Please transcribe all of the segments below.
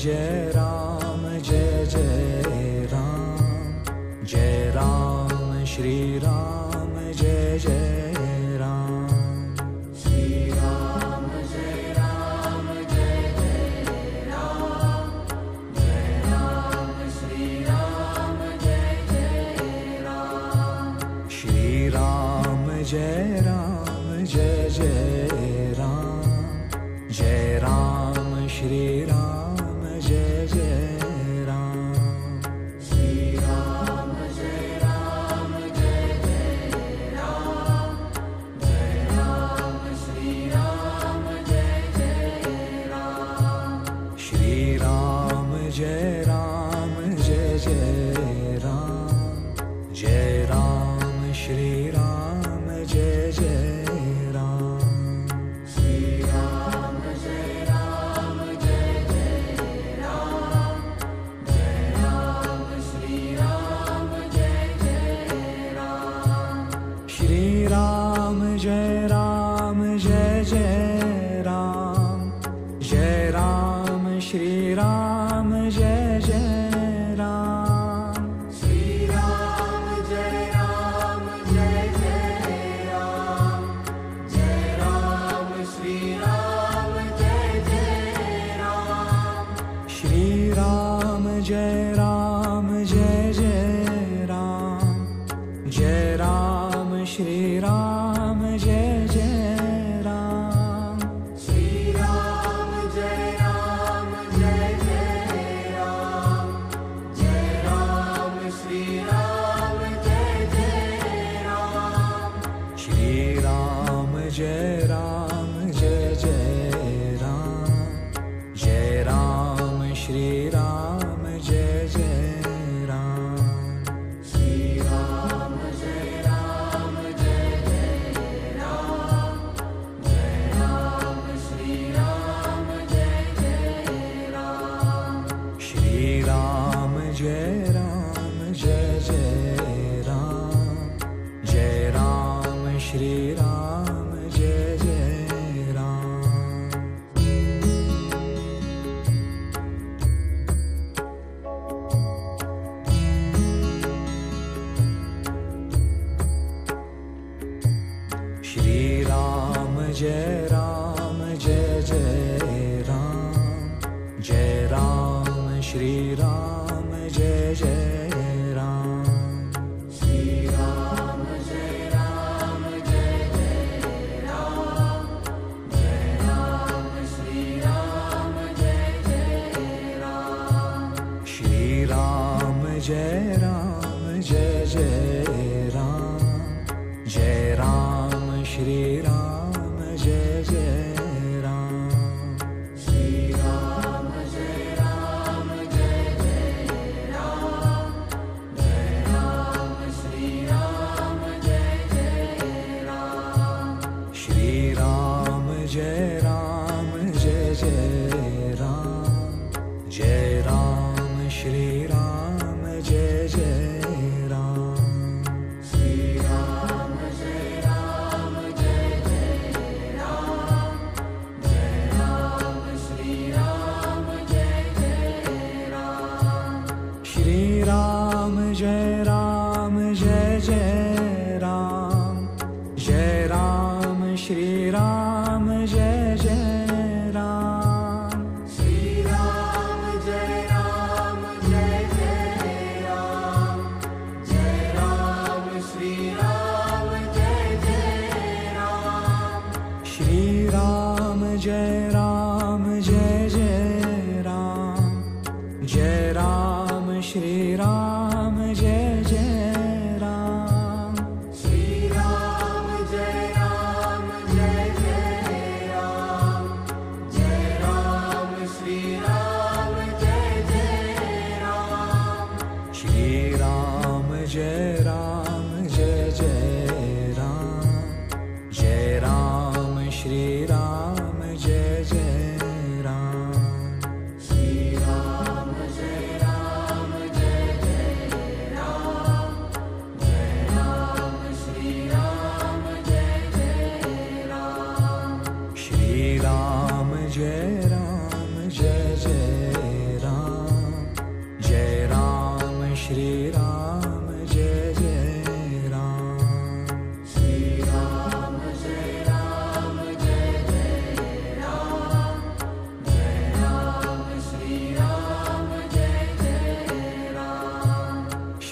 Jai Ram Jai Jai Ram, Jai Ram Shri Ram Jai Jai Ram, Shri Ram Jai Ram Jai Jai Ram, Jai Ram Shri Ram Jai Jai Ram, Shri Ram Jai Ram Jai Jai Ram, Jai Ram Shri Ram Jai Jai Ram, Shri Ram Jai Ram Jai Jai Ram, Jai Ram Shri Ram Jai Jai Ram, Shri Ram Jai Ram Jai Jai Ram, Jai Ram Shri Ram Jai Jai Ram, Shri Ram Jai Ram Jai Jai Ram, Jai Ram Shri Ram Jai Jai Ram, Shri Ram Jai Ram Jai Jai Ram, Jai Ram Shri Ram Jai Jai Ram, Shri Ram Jai Ram Jai Jai Ram, Jai Ram Shri Ram Jai Jai Ram, Shri Ram Jai Ram Jai Jai Ram, Jai Ram Shri Ram Jai Jai Ram, Shri Ram Jai Ram Jai Jai Ram, Jai Ram Shri Ram Jai Jai Ram, Shri Ram Jai Ram Jai Jai Ram, Jai Ram Shri Ram Jai Jai Ram, Shri Ram Jai Ram Jai Jai Ram, Jai Ram Shri Ram Jai Jai Ram, Shri Ram Jai Ram Jai Jai Ram, Jai Ram Shri Ram Jai Jai Ram, Shri Ram Jai Ram Jai Jai Ram, Jai Ram Shri Ram Jai Jai Ram, Shri Ram Jai Ram Jai Jai Ram, Jai Ram Shri Ram Jai Jai Ram, Shri Ram Jai Ram Jai Jai Ram, Jai Ram Shri Ram Jai Jai Ram, Shri Ram Jai Ram Jai Jai Ram, Jai Ram Shri Ram Jai Jai Ram, Shri Ram Jai Ram Jai Jai Ram, Jai Ram Shri Ram Jai Jai Ram, Shri Ram Jai Ram Jai Jai Ram, Jai Ram Shri Ram Jai Jai Ram, Shri Ram Jai Ram Jai Jai Ram, Jai Ram Shri Ram Jai Jai Ram, Shri Ram Jai Ram Jai Jai Ram, Jai Ram Shri Ram Jai Jai Ram, Shri Ram Jai Ram Jai Jai Ram, Jai Ram Shri Ram Jai Jai Ram, Shri Ram Jai Ram Jai Jai Ram, Jai Ram Shri Ram Jai Jai Ram, Shri Ram Jai Ram Jai Jai Ram, Jai Ram Shri Ram Jai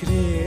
Shri